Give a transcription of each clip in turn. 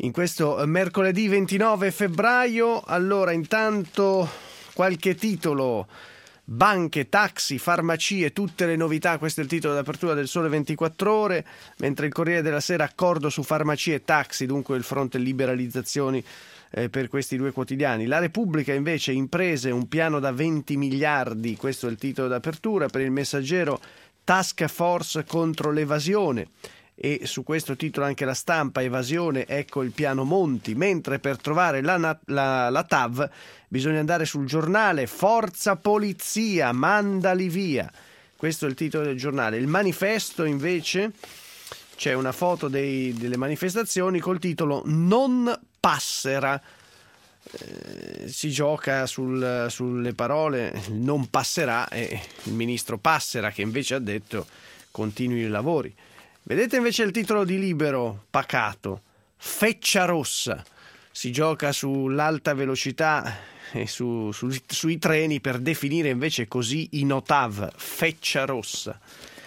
in questo mercoledì 29 febbraio. Allora, intanto qualche titolo: banche, taxi, farmacie, tutte le novità. Questo è il titolo d'apertura del Sole 24 Ore, mentre il Corriere della Sera: accordo su farmacie e taxi, dunque il fronte liberalizzazioni per questi due quotidiani. La Repubblica invece: imprese, un piano da 20 miliardi, questo è il titolo d'apertura. Per il Messaggero: task force contro l'evasione. E su questo titolo anche La Stampa: evasione, ecco il piano Monti. Mentre per trovare la TAV bisogna andare sul Giornale: forza polizia, mandali via. Questo è il titolo del Giornale. Il Manifesto invece, c'è una foto delle manifestazioni col titolo "Non passera". Si gioca sulle parole. Non passerà, e il ministro Passera che invece ha detto continui i lavori. Vedete invece il titolo di Libero, pacato: Feccia rossa. Si gioca sull'alta velocità e sui treni per definire invece così i NOTAV, Feccia rossa.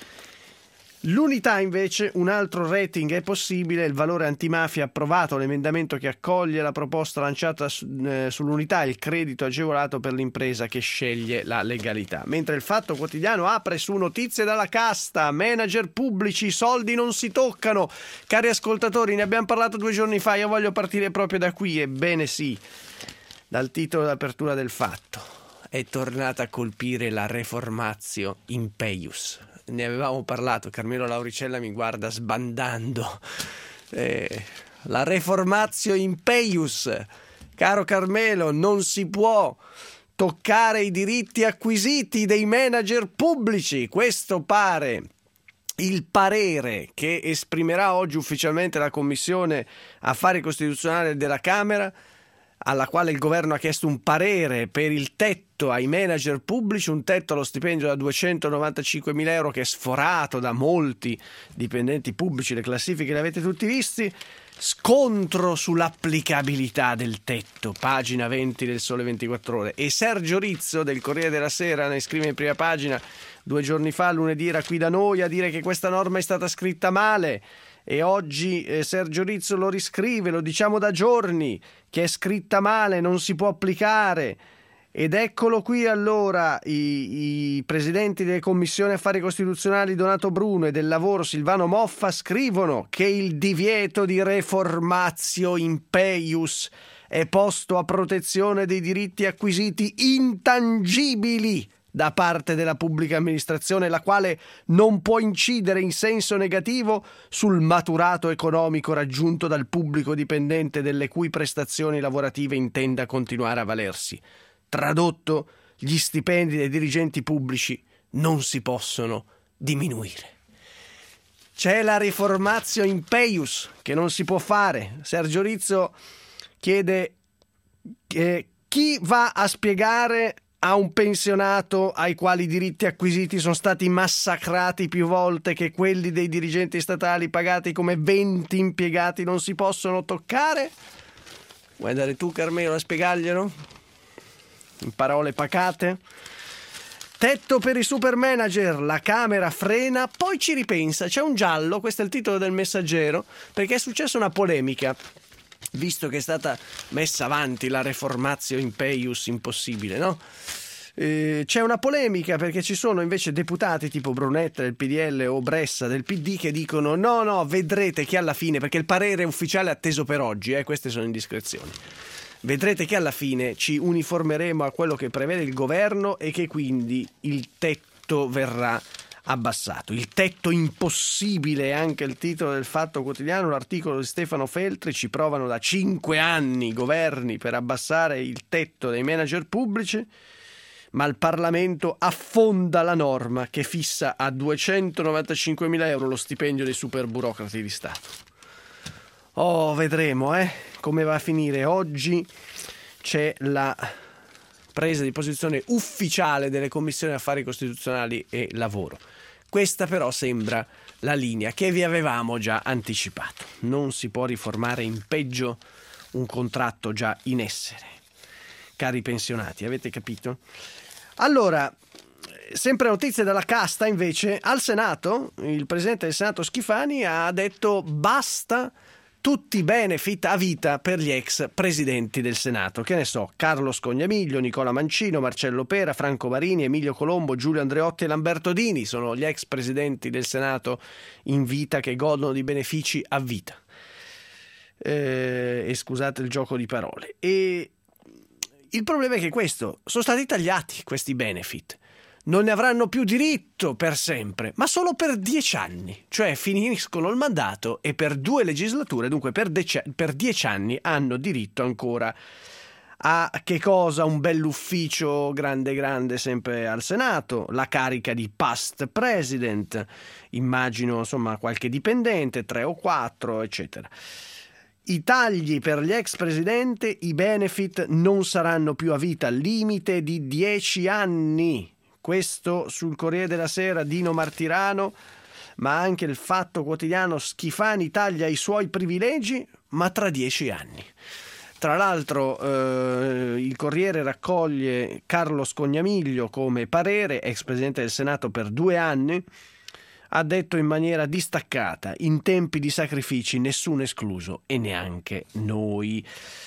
L'Unità invece: un altro rating è possibile, il valore antimafia approvato, l'emendamento che accoglie la proposta lanciata sull'Unità, il credito agevolato per l'impresa che sceglie la legalità. Mentre il Fatto Quotidiano apre su notizie dalla casta: manager pubblici, i soldi non si toccano. Cari ascoltatori, ne abbiamo parlato 2 giorni fa, io voglio partire proprio da qui, ebbene sì, dal titolo d'apertura del Fatto. È tornata a colpire la reformatio impeius. Ne avevamo parlato, Carmelo Lauricella mi guarda sbandando. La reformatio impeius, caro Carmelo, non si può toccare i diritti acquisiti dei manager pubblici. Questo pare il parere che esprimerà oggi ufficialmente la Commissione Affari Costituzionali della Camera, alla quale il governo ha chiesto un parere per il tetto ai manager pubblici, un tetto allo stipendio da 295.000 euro che è sforato da molti dipendenti pubblici. Le classifiche le avete tutti visti. Scontro sull'applicabilità del tetto, pagina 20 del Sole 24 Ore. E Sergio Rizzo del Corriere della Sera ne scrive in prima pagina: 2 giorni fa, lunedì, era qui da noi a dire che questa norma è stata scritta male. E oggi Sergio Rizzo lo riscrive: lo diciamo da giorni che è scritta male, non si può applicare. Ed eccolo qui allora i presidenti delle commissioni affari costituzionali Donato Bruno e del lavoro Silvano Moffa scrivono che il divieto di reformatio impeius è posto a protezione dei diritti acquisiti intangibili da parte della pubblica amministrazione, la quale non può incidere in senso negativo sul maturato economico raggiunto dal pubblico dipendente delle cui prestazioni lavorative intenda continuare a valersi. Tradotto: gli stipendi dei dirigenti pubblici non si possono diminuire. C'è la reformatio impeius che non si può fare. Sergio Rizzo chiede chi va a spiegare a un pensionato ai quali i diritti acquisiti sono stati massacrati più volte che quelli dei dirigenti statali pagati come 20 impiegati non si possono toccare? Vuoi andare tu, Carmelo, a spiegarglielo? In parole pacate? Tetto per i super manager, la Camera frena, poi ci ripensa. C'è un giallo, questo è il titolo del Messaggero, perché è successa una polemica, visto che è stata messa avanti la reformatio impeius impossibile, no? C'è una polemica perché ci sono invece deputati tipo Brunetta del PDL o Bressa del PD che dicono no, vedrete che alla fine, perché il parere ufficiale è atteso per oggi, queste sono indiscrezioni, vedrete che alla fine ci uniformeremo a quello che prevede il governo e che quindi il tetto verrà abbassato. Il tetto impossibile è anche il titolo del Fatto Quotidiano, l'articolo di Stefano Feltri: ci provano da 5 anni i governi per abbassare il tetto dei manager pubblici, ma il Parlamento affonda la norma che fissa a 295.000 euro lo stipendio dei super burocrati di Stato. Vedremo come va a finire. Oggi c'è la presa di posizione ufficiale delle commissioni affari costituzionali e lavoro. Questa però sembra la linea che vi avevamo già anticipato. Non si può riformare in peggio un contratto già in essere. Cari pensionati, avete capito? Allora, sempre notizie dalla casta invece. Al Senato, il presidente del Senato Schifani ha detto basta tutti benefit a vita per gli ex presidenti del Senato. Che ne so, Carlo Scognamiglio, Nicola Mancino, Marcello Pera, Franco Marini, Emilio Colombo, Giulio Andreotti e Lamberto Dini sono gli ex presidenti del Senato in vita che godono di benefici a vita. E scusate il gioco di parole. E il problema è che sono stati tagliati questi benefit. Non ne avranno più diritto per sempre, ma solo per 10 anni, cioè finiscono il mandato e per 2 legislature, dunque per 10 anni hanno diritto ancora a che cosa? Un bell'ufficio grande sempre al Senato, la carica di past president, immagino insomma qualche dipendente, 3 o 4, eccetera. I tagli per gli ex presidenti, i benefit non saranno più a vita, limite di 10 anni. Questo sul Corriere della Sera, Dino Martirano, ma anche il Fatto Quotidiano, Schifani taglia i suoi privilegi, ma tra 10 anni. Tra l'altro il Corriere raccoglie Carlo Scognamiglio come parere, ex presidente del Senato per 2 anni, ha detto in maniera distaccata: in tempi di sacrifici nessuno escluso e neanche noi.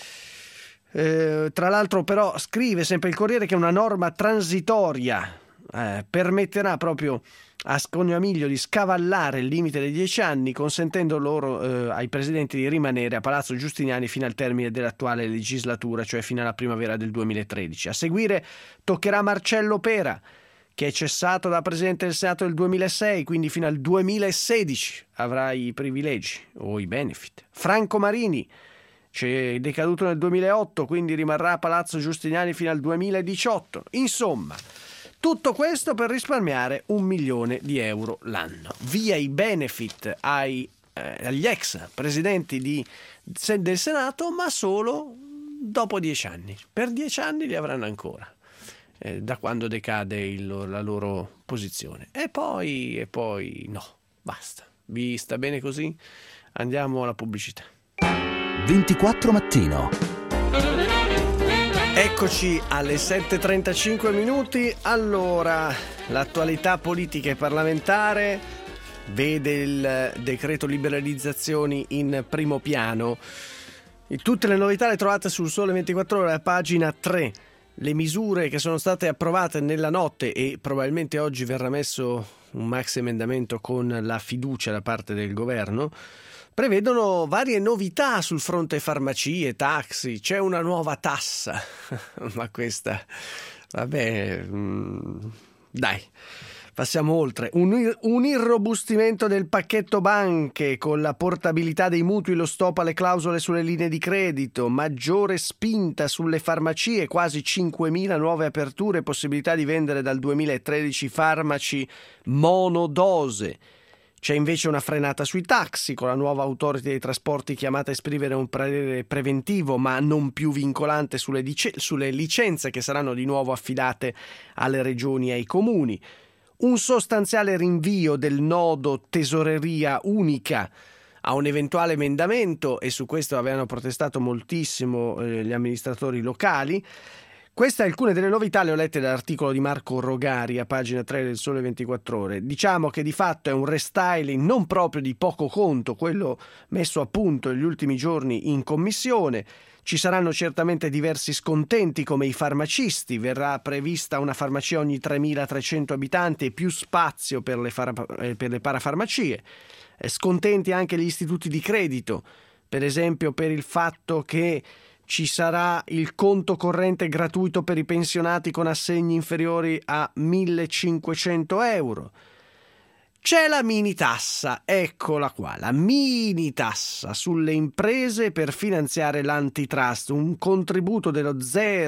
Tra l'altro però scrive sempre il Corriere che una norma transitoria permetterà proprio a Scognamiglio di scavallare il limite dei 10 anni, consentendo loro ai presidenti di rimanere a Palazzo Giustiniani fino al termine dell'attuale legislatura, cioè fino alla primavera del 2013. A seguire toccherà Marcello Pera, che è cessato da presidente del Senato nel 2006, quindi fino al 2016 avrà i privilegi o i benefit. Franco Marini c'è decaduto nel 2008, quindi rimarrà a Palazzo Giustiniani fino al 2018. Insomma, tutto questo per risparmiare 1 milione di euro l'anno. Via i benefit agli ex presidenti del Senato, ma solo dopo 10 anni. Per 10 anni li avranno ancora, da quando decade la loro posizione. E poi no, basta. Vi sta bene così? Andiamo alla pubblicità. 24 Mattino. Eccoci alle 7:35 minuti. Allora, l'attualità politica e parlamentare vede il decreto liberalizzazioni in primo piano. Tutte le novità le trovate sul Sole 24 Ore, a pagina 3. Le misure che sono state approvate nella notte, e probabilmente oggi verrà messo un maxi emendamento con la fiducia da parte del governo, prevedono varie novità sul fronte farmacie, taxi, c'è una nuova tassa, ma questa, vabbè, dai, passiamo oltre. Un irrobustimento del pacchetto banche con la portabilità dei mutui, lo stop alle clausole sulle linee di credito, maggiore spinta sulle farmacie, quasi 5.000 nuove aperture, possibilità di vendere dal 2013 farmaci monodose. C'è invece una frenata sui taxi, con la nuova Authority dei trasporti chiamata a esprimere un parere preventivo ma non più vincolante sulle licenze che saranno di nuovo affidate alle regioni e ai comuni. Un sostanziale rinvio del nodo tesoreria unica a un eventuale emendamento, e su questo avevano protestato moltissimo gli amministratori locali. Queste alcune delle novità le ho lette dall'articolo di Marco Rogari a pagina 3 del Sole 24 Ore. Diciamo che di fatto è un restyling non proprio di poco conto, quello messo a punto negli ultimi giorni in commissione. Ci saranno certamente diversi scontenti, come i farmacisti. Verrà prevista una farmacia ogni 3.300 abitanti e più spazio per le parafarmacie. Scontenti anche gli istituti di credito, per esempio per il fatto che ci sarà il conto corrente gratuito per i pensionati con assegni inferiori a 1.500 euro. C'è la mini tassa, eccola qua, la mini tassa sulle imprese per finanziare l'antitrust, un contributo dello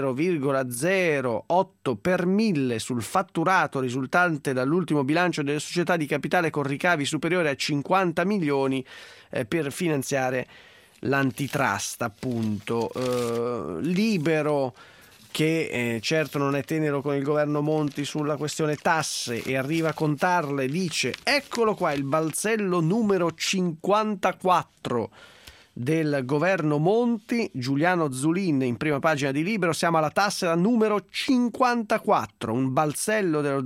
0,08 per 1000 sul fatturato risultante dall'ultimo bilancio delle società di capitale con ricavi superiori a 50 milioni per finanziare l'antitrust, appunto. Libero, che certo non è tenero con il governo Monti sulla questione tasse e arriva a contarle, dice: eccolo qua il balzello numero 54 del governo Monti, Giuliano Zulin in prima pagina di Libero. Siamo alla tassa numero 54, un balzello dello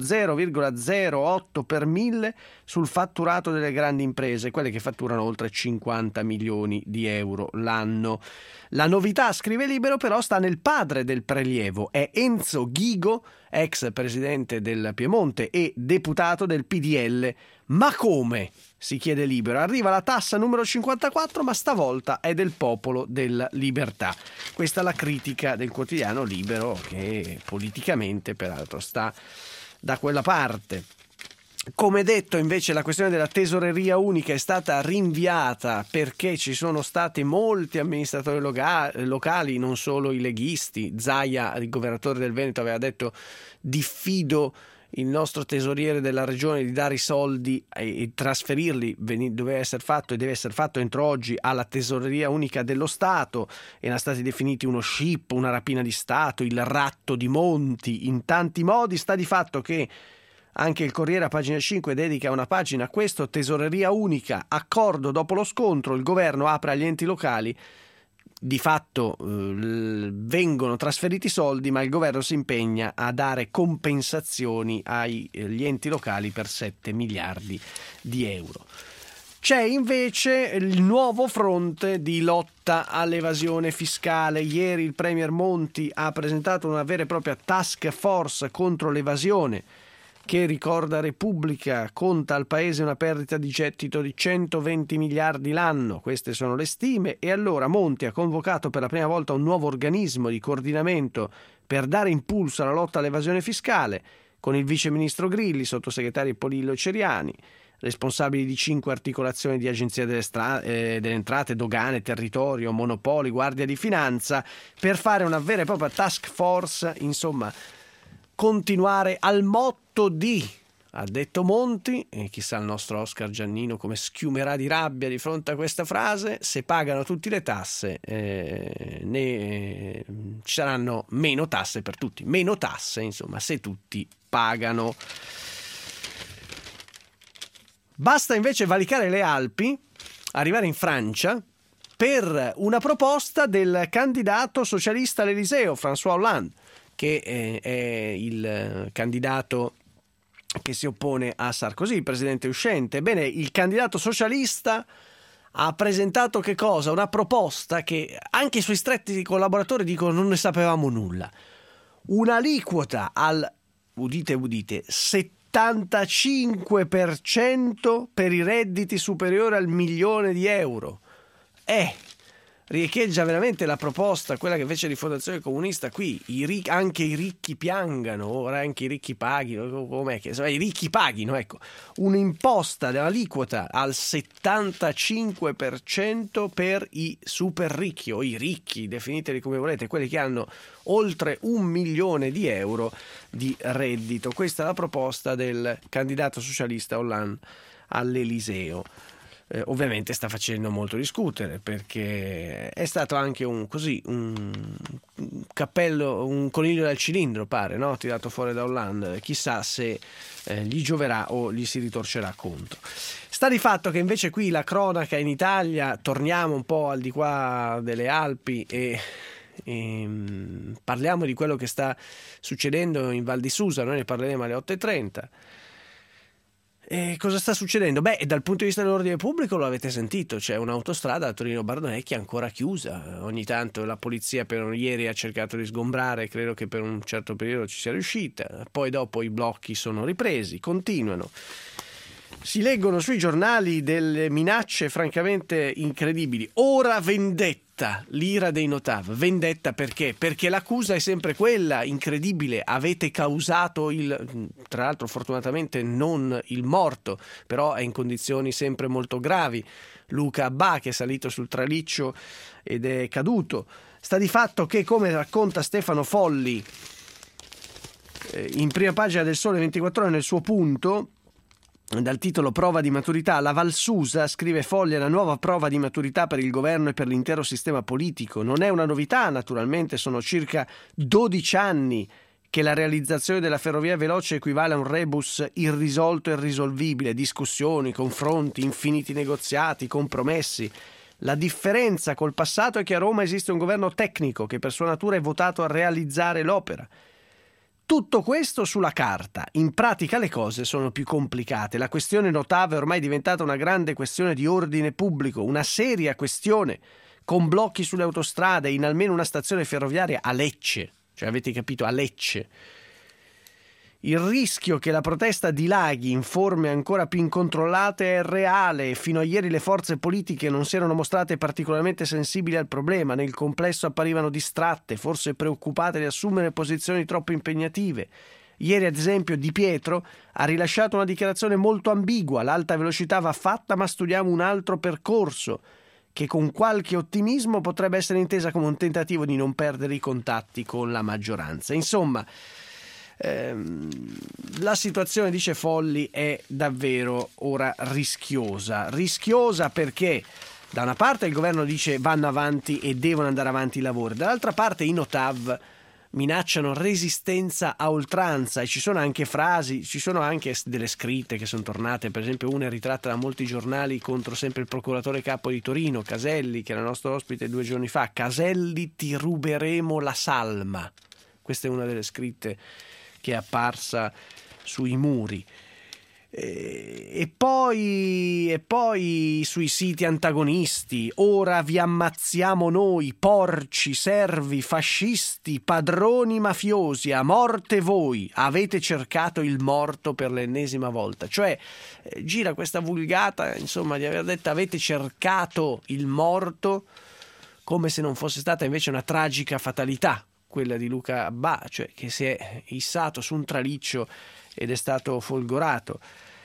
0,08 per mille sul fatturato delle grandi imprese, quelle che fatturano oltre 50 milioni di euro l'anno. La novità, scrive Libero, però sta nel padre del prelievo, è Enzo Ghigo, ex presidente del Piemonte e deputato del PDL. Ma come? Si chiede Libero. Arriva la tassa numero 54, ma stavolta è del Popolo della Libertà. Questa è la critica del quotidiano Libero, che politicamente peraltro sta da quella parte. Come detto, invece, la questione della tesoreria unica è stata rinviata perché ci sono stati molti amministratori locali, non solo i leghisti. Zaia, il governatore del Veneto, aveva detto: diffido il nostro tesoriere della regione di dare i soldi e trasferirli, doveva essere fatto e deve essere fatto entro oggi alla tesoreria unica dello Stato. Erano stati definiti uno scippo, una rapina di Stato, il ratto di Monti, in tanti modi. Sta di fatto che anche il Corriere a pagina 5 dedica una pagina a questo: tesoreria unica, accordo dopo lo scontro, il governo apre agli enti locali. Di fatto vengono trasferiti soldi, ma il governo si impegna a dare compensazioni agli enti locali per 7 miliardi di euro. C'è invece il nuovo fronte di lotta all'evasione fiscale. Ieri il premier Monti ha presentato una vera e propria task force contro l'evasione, che, ricorda Repubblica, conta al paese una perdita di gettito di 120 miliardi l'anno. Queste sono le stime. E allora Monti ha convocato per la prima volta un nuovo organismo di coordinamento per dare impulso alla lotta all'evasione fiscale, con il viceministro Grilli, sottosegretari Polillo e Ceriani, responsabili di 5 articolazioni di Agenzia delle Entrate, Dogane, Territorio, Monopoli, Guardia di Finanza, per fare una vera e propria task force, insomma, continuare al motto di, ha detto Monti, e chissà il nostro Oscar Giannino come schiumerà di rabbia di fronte a questa frase: se pagano tutti le tasse ci saranno meno tasse per tutti, meno tasse insomma se tutti pagano. Basta invece valicare le Alpi, arrivare in Francia, per una proposta del candidato socialista all'Eliseo, François Hollande, che è il candidato che si oppone a Sarkozy, il presidente uscente. Bene, il candidato socialista ha presentato che cosa? Una proposta che anche i suoi stretti collaboratori dicono non ne sapevamo nulla. Un'aliquota al, udite, 75% per i redditi superiori al milione di euro. Riecheggia veramente la proposta, quella che fece Rifondazione Comunista qui: anche i ricchi piangano, ora anche i ricchi paghino, com'è che insomma, i ricchi paghino, ecco, un'imposta dell'aliquota al 75% per i super ricchi, o i ricchi, definiteli come volete, quelli che hanno oltre 1 milione di euro di reddito. Questa è la proposta del candidato socialista Hollande all'Eliseo. Ovviamente sta facendo molto discutere, perché è stato anche un cappello, un coniglio dal cilindro, pare, no? Tirato fuori da Hollande. Chissà se gli gioverà o gli si ritorcerà contro. Sta di fatto che invece qui la cronaca in Italia, torniamo un po' al di qua delle Alpi e parliamo di quello che sta succedendo in Val di Susa. Noi ne parleremo alle 8:30. E cosa sta succedendo? Dal punto di vista dell'ordine pubblico lo avete sentito, c'è un'autostrada a Torino-Bardonecchia ancora chiusa. Ogni tanto la polizia per ieri ha cercato di sgombrare, credo che per un certo periodo ci sia riuscita, poi dopo i blocchi sono ripresi, continuano. Si leggono sui giornali delle minacce francamente incredibili. Ora vendetta, l'ira dei Notav. Vendetta perché? Perché l'accusa è sempre quella, incredibile: avete causato tra l'altro fortunatamente non il morto, però è in condizioni sempre molto gravi, Luca Abbà, che è salito sul traliccio ed è caduto. Sta di fatto che, come racconta Stefano Folli in prima pagina del Sole 24 Ore nel suo punto, dal titolo Prova di maturità, la Val Susa, scrive Fogli, è la nuova prova di maturità per il governo e per l'intero sistema politico. Non è una novità, naturalmente, sono circa 12 anni che la realizzazione della ferrovia veloce equivale a un rebus irrisolto e irrisolvibile, discussioni, confronti, infiniti negoziati, compromessi. La differenza col passato è che a Roma esiste un governo tecnico che per sua natura è votato a realizzare l'opera. Tutto questo sulla carta, in pratica le cose sono più complicate. La questione Notav è ormai diventata una grande questione di ordine pubblico, una seria questione, con blocchi sulle autostrade, in almeno una stazione ferroviaria a Lecce, cioè avete capito, a Lecce. Il rischio che la protesta dilaghi in forme ancora più incontrollate è reale. Fino a ieri le forze politiche non si erano mostrate particolarmente sensibili al problema, nel complesso apparivano distratte, forse preoccupate di assumere posizioni troppo impegnative. Ieri, ad esempio, Di Pietro ha rilasciato una dichiarazione molto ambigua: l'alta velocità va fatta, ma studiamo un altro percorso, che con qualche ottimismo potrebbe essere intesa come un tentativo di non perdere i contatti con la maggioranza. Insomma, la situazione, dice Folli, è davvero ora rischiosa perché da una parte il governo dice vanno avanti e devono andare avanti i lavori, dall'altra parte i Notav minacciano resistenza a oltranza e ci sono anche frasi, ci sono anche delle scritte che sono tornate, per esempio una è ritratta da molti giornali contro sempre il procuratore capo di Torino, Caselli, che era il nostro ospite 2 giorni fa. Caselli, ti ruberemo la salma. Questa è una delle scritte che è apparsa sui muri. E poi sui siti antagonisti: ora vi ammazziamo noi, porci, servi, fascisti, padroni mafiosi, a morte voi, avete cercato il morto per l'ennesima volta. Cioè gira questa vulgata, insomma, di aver detto avete cercato il morto, come se non fosse stata invece una tragica fatalità, quella di Luca Abbà, cioè che si è issato su un traliccio ed è stato folgorato.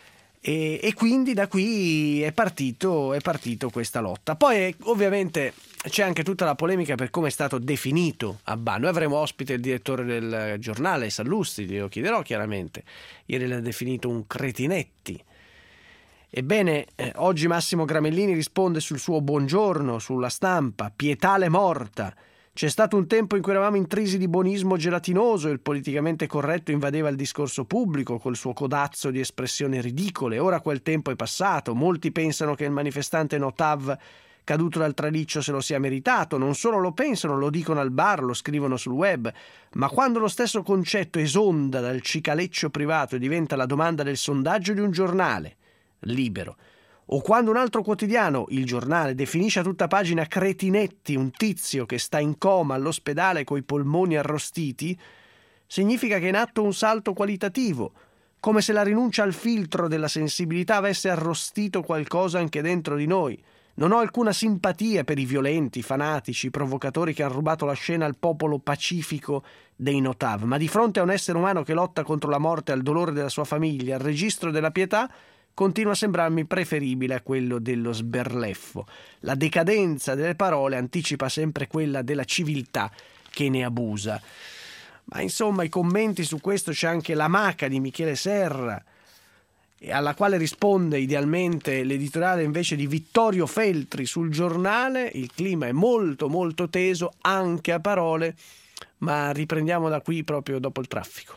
E quindi da qui è partito questa lotta. Poi ovviamente c'è anche tutta la polemica per come è stato definito Abbà. Noi avremo ospite il direttore del giornale, Sallusti, glielo chiederò chiaramente. Ieri l'ha definito un cretinetti. Ebbene, oggi Massimo Gramellini risponde sul suo buongiorno, sulla Stampa: pietà l'è morta. C'è stato un tempo in cui eravamo intrisi di buonismo gelatinoso e il politicamente corretto invadeva il discorso pubblico col suo codazzo di espressioni ridicole. Ora quel tempo è passato. Molti pensano che il manifestante Notav caduto dal traliccio se lo sia meritato. Non solo lo pensano, lo dicono al bar, lo scrivono sul web. Ma quando lo stesso concetto esonda dal cicaleccio privato e diventa la domanda del sondaggio di un giornale Libero, o quando un altro quotidiano, Il Giornale, definisce a tutta pagina cretinetti un tizio che sta in coma all'ospedale coi polmoni arrostiti, significa che è in atto un salto qualitativo, come se la rinuncia al filtro della sensibilità avesse arrostito qualcosa anche dentro di noi. Non ho alcuna simpatia per i violenti, fanatici, provocatori che hanno rubato la scena al popolo pacifico dei Notav, ma di fronte a un essere umano che lotta contro la morte, al dolore della sua famiglia, al registro della pietà, continua a sembrarmi preferibile a quello dello sberleffo. La decadenza delle parole anticipa sempre quella della civiltà che ne abusa. Ma insomma, i commenti su questo, c'è anche la Maca di Michele Serra, alla quale risponde idealmente l'editoriale invece di Vittorio Feltri sul Giornale. Il clima è molto molto teso anche a parole, ma riprendiamo da qui proprio dopo il traffico.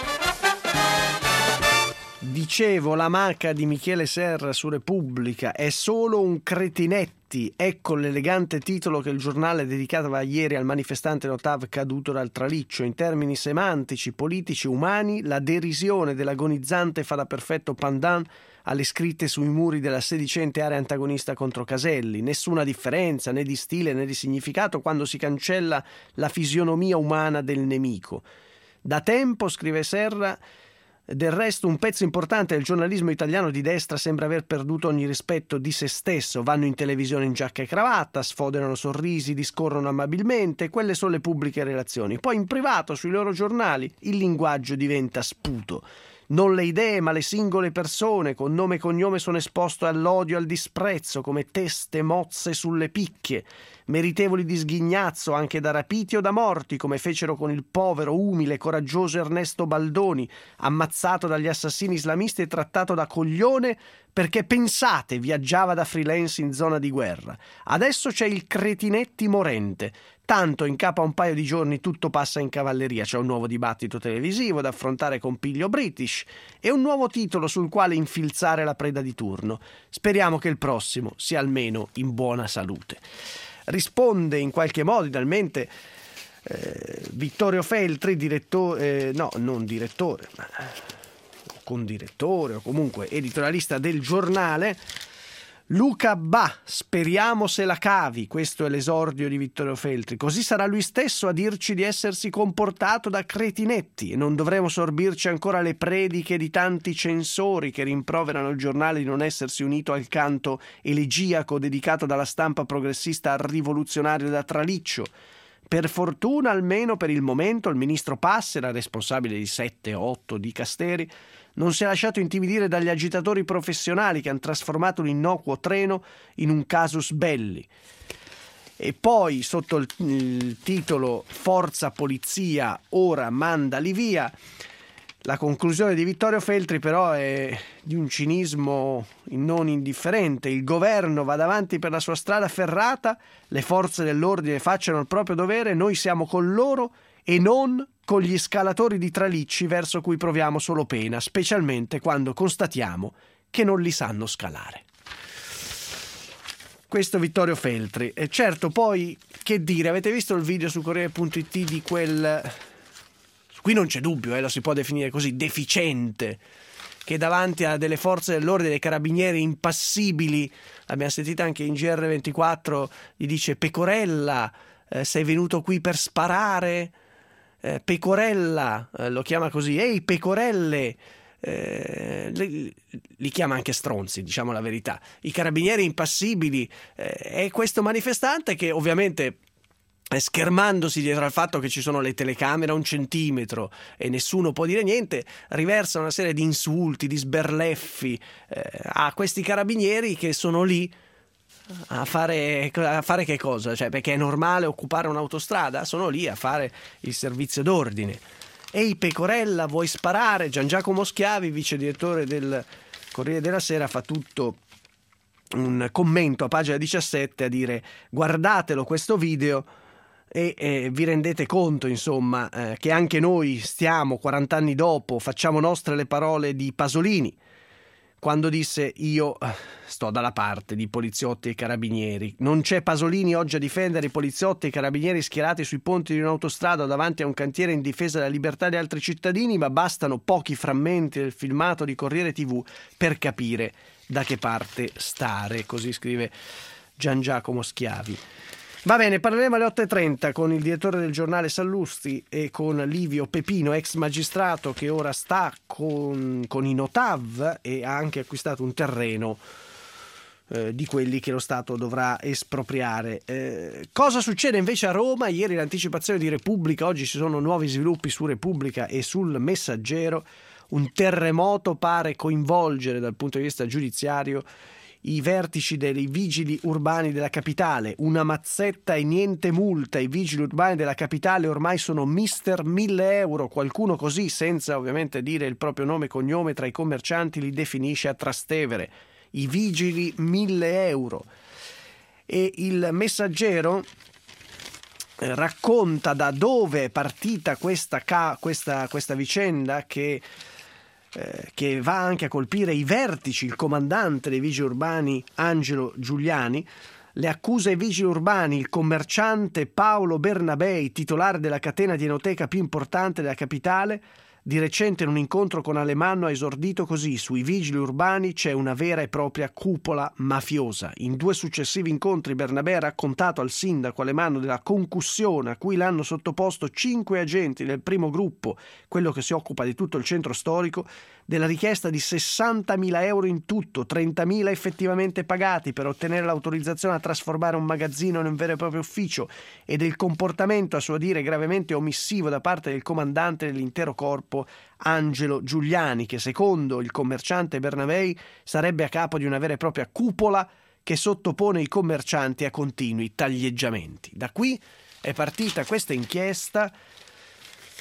Dicevo, la Maca di Michele Serra su Repubblica: è solo un cretinetti. Ecco l'elegante titolo che il giornale dedicava ieri al manifestante Notav caduto dal traliccio. In termini semantici, politici, umani, la derisione dell'agonizzante fa da perfetto pandan alle scritte sui muri della sedicente area antagonista contro Caselli. Nessuna differenza né di stile né di significato quando si cancella la fisionomia umana del nemico. Da tempo, scrive Serra, del resto un pezzo importante del giornalismo italiano di destra sembra aver perduto ogni rispetto di se stesso. Vanno in televisione in giacca e cravatta, sfoderano sorrisi, discorrono amabilmente, quelle sono le pubbliche relazioni. Poi in privato, sui loro giornali, il linguaggio diventa sputo. Non le idee, ma le singole persone, con nome e cognome, sono esposte all'odio e al disprezzo, come teste mozze sulle picche, meritevoli di sghignazzo anche da rapiti o da morti, come fecero con il povero, umile, coraggioso Ernesto Baldoni, ammazzato dagli assassini islamisti e trattato da coglione perché pensate viaggiava da freelance in zona di guerra. Adesso c'è il Cretinetti morente. Tanto in capo a un paio di giorni tutto passa in cavalleria. C'è un nuovo dibattito televisivo da affrontare con piglio British e un nuovo titolo sul quale infilzare la preda di turno. Speriamo che il prossimo sia almeno in buona salute. Risponde in qualche modo, idealmente, Vittorio Feltri, condirettore o comunque editorialista del giornale. Luca Ba, speriamo se la cavi, questo è l'esordio di Vittorio Feltri, così sarà lui stesso a dirci di essersi comportato da cretinetti e non dovremo sorbirci ancora le prediche di tanti censori che rimproverano il giornale di non essersi unito al canto elegiaco dedicato dalla stampa progressista al rivoluzionario da Traliccio. Per fortuna, almeno per il momento, il ministro Passera, responsabile di 7 o 8 dicasteri, non si è lasciato intimidire dagli agitatori professionali che hanno trasformato l'innocuo treno in un casus belli. E poi, sotto il titolo Forza Polizia, ora mandali via, la conclusione di Vittorio Feltri però è di un cinismo non indifferente. Il governo vada avanti per la sua strada ferrata, le forze dell'ordine facciano il proprio dovere, noi siamo con loro e non con gli scalatori di tralicci verso cui proviamo solo pena, specialmente quando constatiamo che non li sanno scalare. Questo Vittorio Feltri. E certo, poi, che dire, avete visto il video su Corriere.it di quel... Qui non c'è dubbio, lo si può definire così, deficiente, che davanti a delle forze dell'ordine, dei carabinieri impassibili, l'abbiamo sentita anche in GR24, gli dice Pecorella, sei venuto qui per sparare? Pecorella, lo chiama così, ehi Pecorelle, li chiama anche stronzi, diciamo la verità. I carabinieri impassibili, e questo manifestante che ovviamente, schermandosi dietro al fatto che ci sono le telecamere a 1 centimetro e nessuno può dire niente, riversa una serie di insulti, di sberleffi a questi carabinieri che sono lì a fare che cosa? Cioè, perché è normale occupare un'autostrada? Sono lì a fare il servizio d'ordine. Ehi Pecorella, vuoi sparare? Gian Giacomo Schiavi, vice direttore del Corriere della Sera, fa tutto un commento a pagina 17 a dire guardatelo questo video e vi rendete conto, insomma, che anche noi stiamo 40 anni dopo, facciamo nostre le parole di Pasolini quando disse io sto dalla parte di poliziotti e carabinieri. Non c'è Pasolini oggi a difendere i poliziotti e i carabinieri schierati sui ponti di un'autostrada o davanti a un cantiere in difesa della libertà di altri cittadini, ma bastano pochi frammenti del filmato di Corriere TV per capire da che parte stare, così scrive Gian Giacomo Schiavi. Va bene, parleremo alle 8.30 con il direttore del giornale Sallusti e con Livio Pepino, ex magistrato che ora sta con i Notav e ha anche acquistato un terreno di quelli che lo Stato dovrà espropriare. Cosa succede invece a Roma? Ieri l'anticipazione di Repubblica, oggi ci sono nuovi sviluppi su Repubblica e sul Messaggero. Un terremoto pare coinvolgere dal punto di vista giudiziario i vertici dei vigili urbani della capitale, una mazzetta e niente multa. I vigili urbani della capitale ormai sono mister 1000 euro, qualcuno così, senza ovviamente dire il proprio nome e cognome, tra i commercianti li definisce a Trastevere. I vigili 1000 euro. E il Messaggero racconta da dove è partita questa vicenda che va anche a colpire i vertici, il comandante dei vigili urbani Angelo Giuliani. Le accuse ai vigili urbani, il commerciante Paolo Bernabei, titolare della catena di enoteca più importante della capitale, di recente in un incontro con Alemanno ha esordito così: sui vigili urbani c'è una vera e propria cupola mafiosa. In 2 successivi incontri Bernabé ha raccontato al sindaco Alemanno della concussione a cui l'hanno sottoposto 5 agenti del primo gruppo, quello che si occupa di tutto il centro storico, della richiesta di 60.000 euro in tutto, 30.000 effettivamente pagati per ottenere l'autorizzazione a trasformare un magazzino in un vero e proprio ufficio, e del comportamento a suo dire gravemente omissivo da parte del comandante dell'intero corpo Angelo Giuliani, che secondo il commerciante Bernabei sarebbe a capo di una vera e propria cupola che sottopone i commercianti a continui taglieggiamenti. Da qui è partita questa inchiesta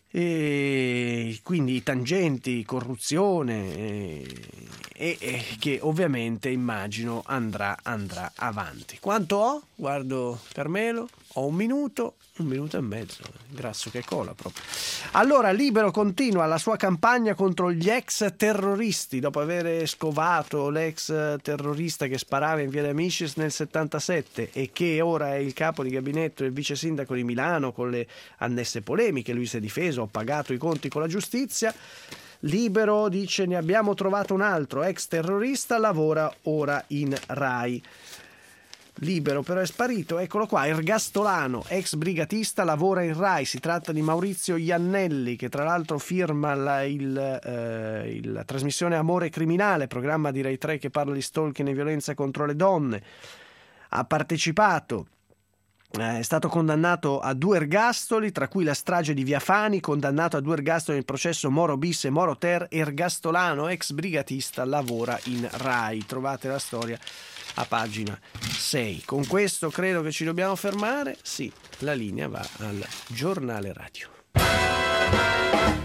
E quindi tangenti, corruzione e che ovviamente immagino andrà avanti. Quanto ho? Guardo Carmelo, ho un minuto e mezzo, grasso che cola proprio. Allora, Libero continua la sua campagna contro gli ex terroristi dopo aver scovato l'ex terrorista che sparava in via de Amicis nel 77 e che ora è il capo di gabinetto del vice sindaco di Milano con le annesse polemiche. Lui si è difeso, ho pagato i conti con la giustizia. Libero dice: ne abbiamo trovato un altro ex terrorista, lavora ora in Rai. Libero però è sparito, eccolo qua, ergastolano, ex brigatista, lavora in Rai. Si tratta di Maurizio Iannelli, che tra l'altro firma la trasmissione Amore Criminale, programma di Rai 3 che parla di stalking e violenza contro le donne. Ha partecipato, è stato condannato a 2 ergastoli, tra cui la strage di Via Fani, condannato a 2 ergastoli nel processo Moro bis e Moro ter. Ergastolano, ex brigatista, lavora in Rai. Trovate la storia a pagina 6. Con questo credo che ci dobbiamo fermare. Sì, la linea va al giornale radio.